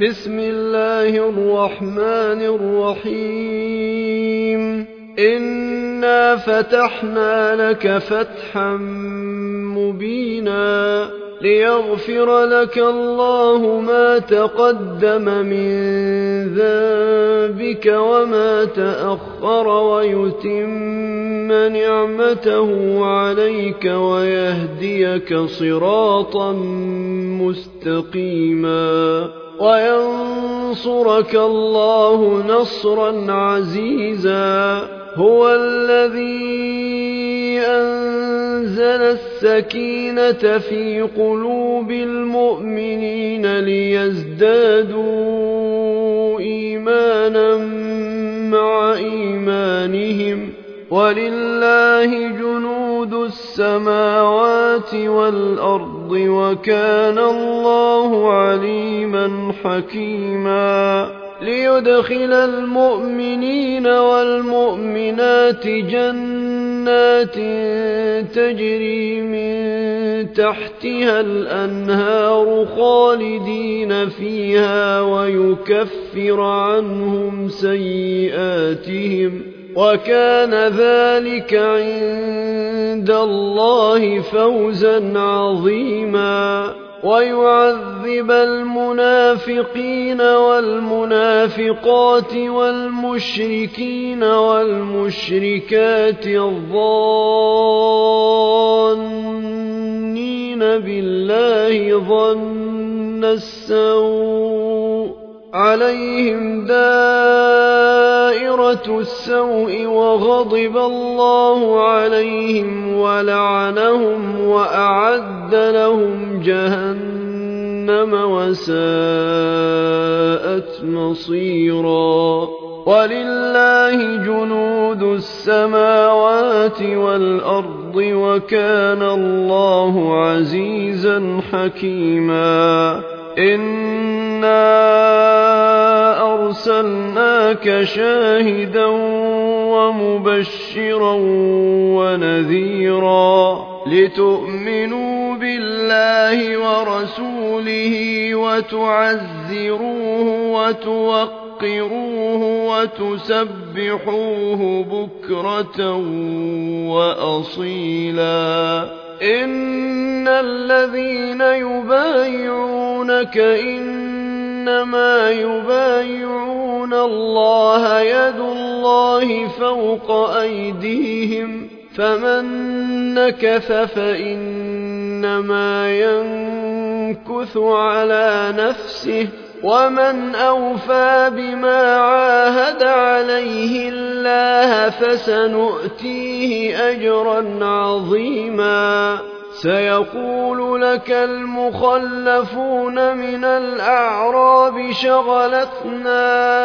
بسم الله الرحمن الرحيم إنا فتحنا لك فتحا مبينا ليغفر لك الله ما تقدم من ذنبك وما تأخر ويتم نعمته عليك ويهديك صراطا مستقيما وينصرك الله نصرا عزيزا هو الذي أنزل السكينة في قلوب المؤمنين ليزدادوا إيمانا مع إيمانهم ولله جنود السماوات والأرض وكان الله عليما حكيما ليدخل المؤمنين والمؤمنات جنات تجري من تحتها الأنهار خالدين فيها ويكفر عنهم سيئاتهم وكان ذلك عند الله فوزا عظيما ويعذب المنافقين والمنافقات والمشركين والمشركات الظانين بالله ظن السوء عليهم دائرة السوء وغضب الله عليهم ولعنهم وأعد لهم جهنم وساءت مصيرا ولله جنود السماوات والأرض وكان الله عزيزا حكيما إنا أرسلناك شاهدا ومبشرا ونذيرا لتؤمنوا بالله ورسوله وتعزروه وتوقروه وتسبحوه بكرة وأصيلا إن الذين يبايعونك إنما يبايعون الله يد الله فوق أيديهم فمن نكث فإنما ينكث على نفسه ومن أوفى بما عاهد عليه الله فسنؤتيه أجرا عظيما سيقول لك المخلفون من الأعراب شغلتنا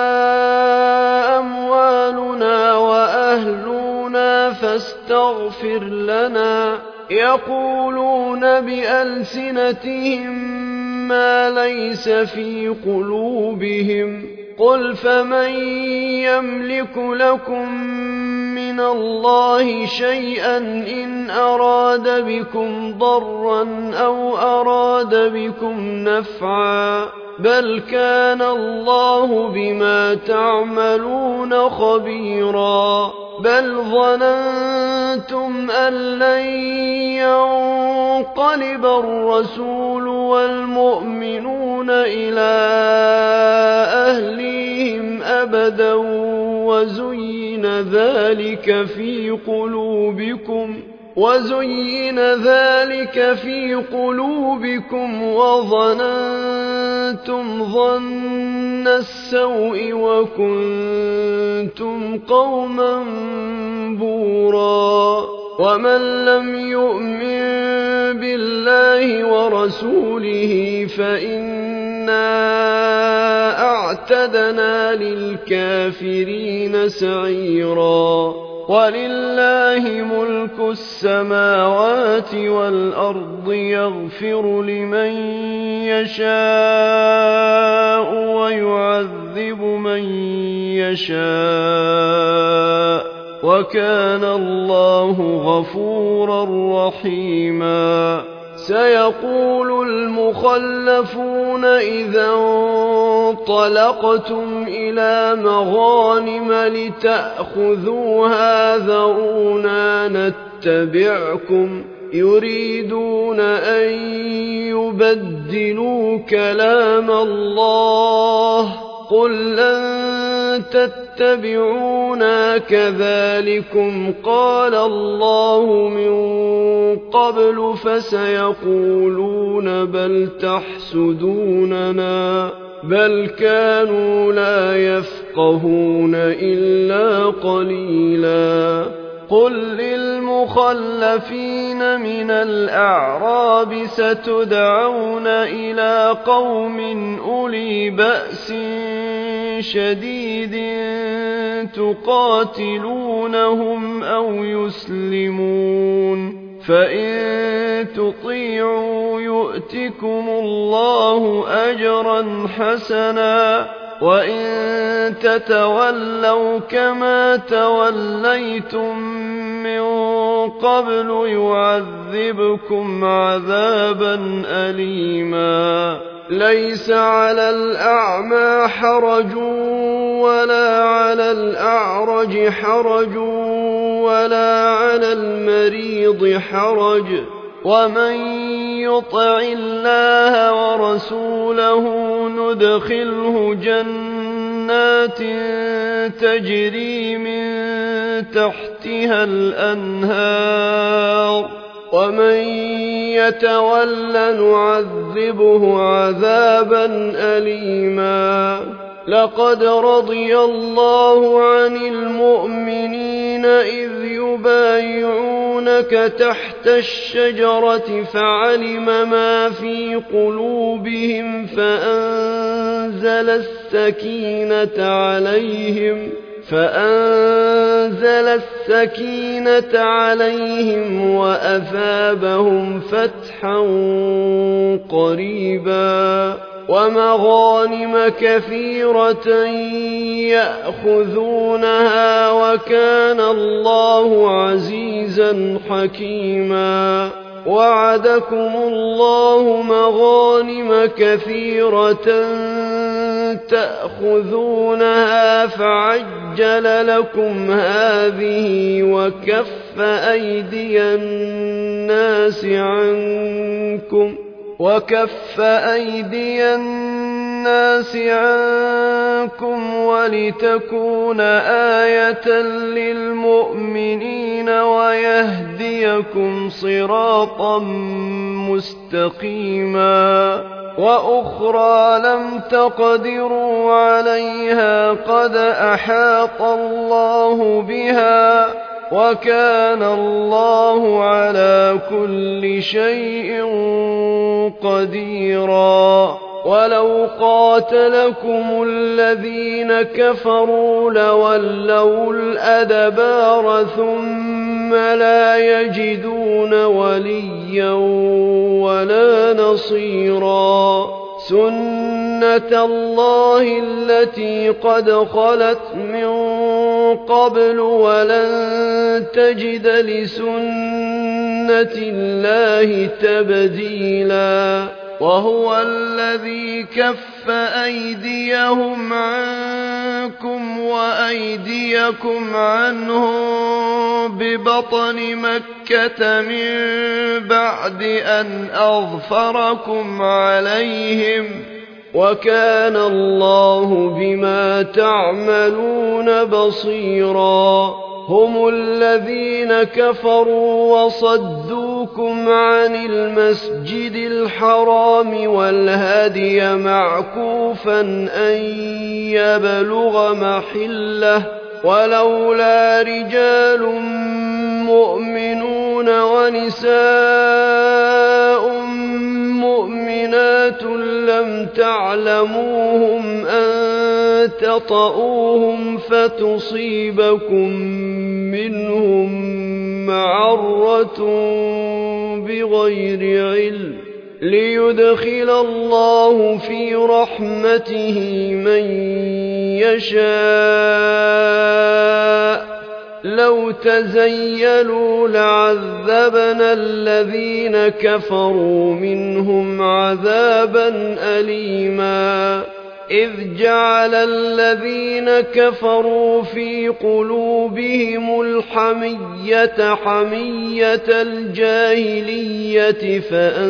أموالنا وأهلنا فاستغفر لنا يقولون بألسنتهم ما ليس في قلوبهم قل فمن يملك لكم من الله شيئا إن أراد بكم ضرا أو أراد بكم نفعا بل كان الله بما تعملون خبيرا بل ظننتم أن لن ينقلب الرسول والمؤمنون إلى أهليهم أبدا وزين ذلك في قلوبكم وظننتم ظن السوء وكنتم قوما بورا ومن لم يؤمن بالله ورسوله فإنا أعتدنا للكافرين سعيرا ولله ملك السماوات والأرض يغفر لمن يشاء ويعذب من يشاء وكان الله غفورا رحيما سيقول المخلفون إذا انطلقتم إلى مغانم لتأخذوها ذرونا نتبعكم يريدون أن يبدلوا كلام الله قل لن تتبعونا كذلكم قال الله من قبل فسيقولون بل تحسدوننا بل كانوا لا يفقهون إلا قليلا قل للمخلفين من الأعراب ستدعون إلى قوم أولي بأس شديد تقاتلونهم أو يسلمون فإن تطيعوا يؤتكم الله أجرا حسنا وإن تتولوا كما توليتم من قبل يعذبكم عذابا أليما ليس على الأعمى حرج ولا على الأعرج حرج ولا على المريض حرج ومن يطع الله ورسوله ندخله جنات تجري من تحتها الأنهار ومن يتول نعذبه عذابا أليما لقد رضي الله عن المؤمنين إذ يبايعونك تحت الشجرة فعلم ما في قلوبهم فأنزل السكينة عليهم وأثابهم فتحا قريبا ومغانم كثيرة يأخذونها وكان الله عزيزا حكيما وعدكم الله مغانم كثيرة تأخذونها فعجل لكم هذه وكف أيدي الناس عنكم ولتكون آية للمؤمنين ويهديكم صراطا مستقيما وأخرى لم تقدروا عليها قد أحاط الله بها وكان الله على كل شيء قديرا ولو قاتلكم الذين كفروا لولوا الأدبار ثم لا يجدون وليا ولا نصيرا سنة الله التي قد خلت من قبل ولن تجد لسنة الله تبديلا وهو الذي كف أيديهم عنكم وأيديكم عنهم ببطن مكة من بعد أن أظفركم عليهم وكان الله بما تعملون بصيرا هم الذين كفروا وصدوكم عن المسجد الحرام والهدي معكوفا أن يبلغ محله ولولا رجال مؤمنون ونساء مؤمنات لم تعلموهم أن تطؤوهم فتصيبكم منهم معرة بغير علم ليدخل الله في رحمته من يشاء لو تزيلوا لعذبنا الذين كفروا منهم عذابا أليما إذ جعل الذين كفروا في قلوبهم الحمية حمية الجاهلية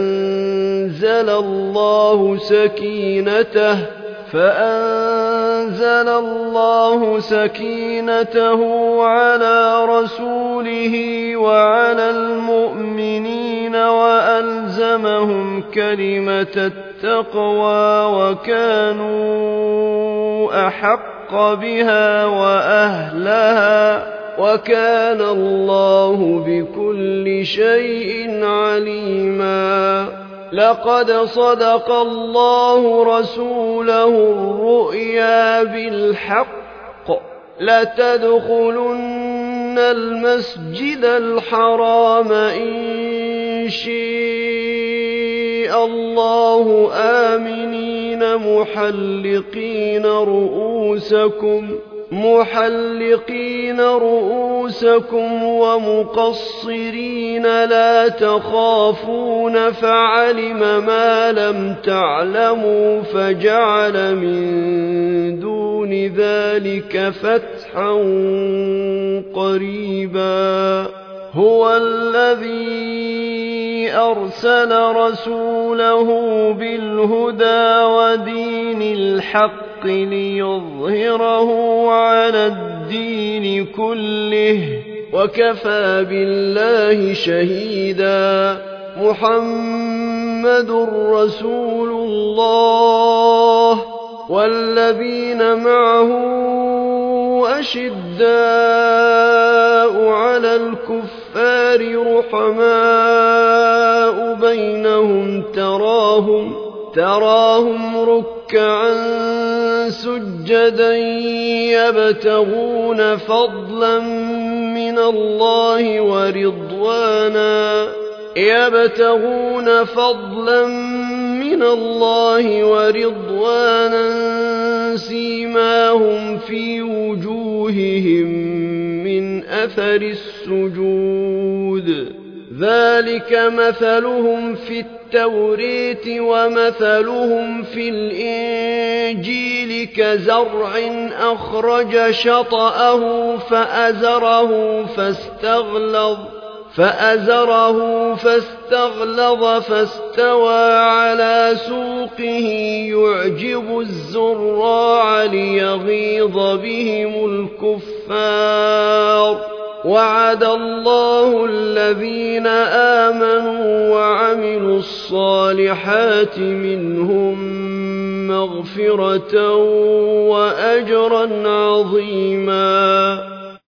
فأنزل الله سكينته على رسوله وعلى المؤمنين وألزمهم كلمة التقوى وكانوا أحق بها وأهلها وكان الله بكل شيء عليما. لقد صدق الله رسوله الرؤيا بالحق لتدخلن المسجد الحرام إن شاء الله آمنين محلقين رؤوسكم ومقصرين لا تخافون فعلم ما لم تعلموا فجعل من دون ذلك فتحا قريبا. هو الذي أرسل رسوله بالهدى ودين الحق ليظهره على الدين كله وكفى بالله شهيدا. محمد رسول الله والذين معه أشداء على الكفار رحماء بينهم تراهم ركعا سجدا يبتغون فضلا من الله ورضوانا سيماهم في وجوههم من أثر السجود ذلك مثلهم في التوراة ومثلهم في الإنجيل كزرع أخرج شطأه فأزره فاستغلظ فاستوى على سوقه يعجب الزراع ليغيظ بهم الكفار. وعد الله الذين آمنوا وعملوا الصالحات منهم مغفرة وأجرا عظيما.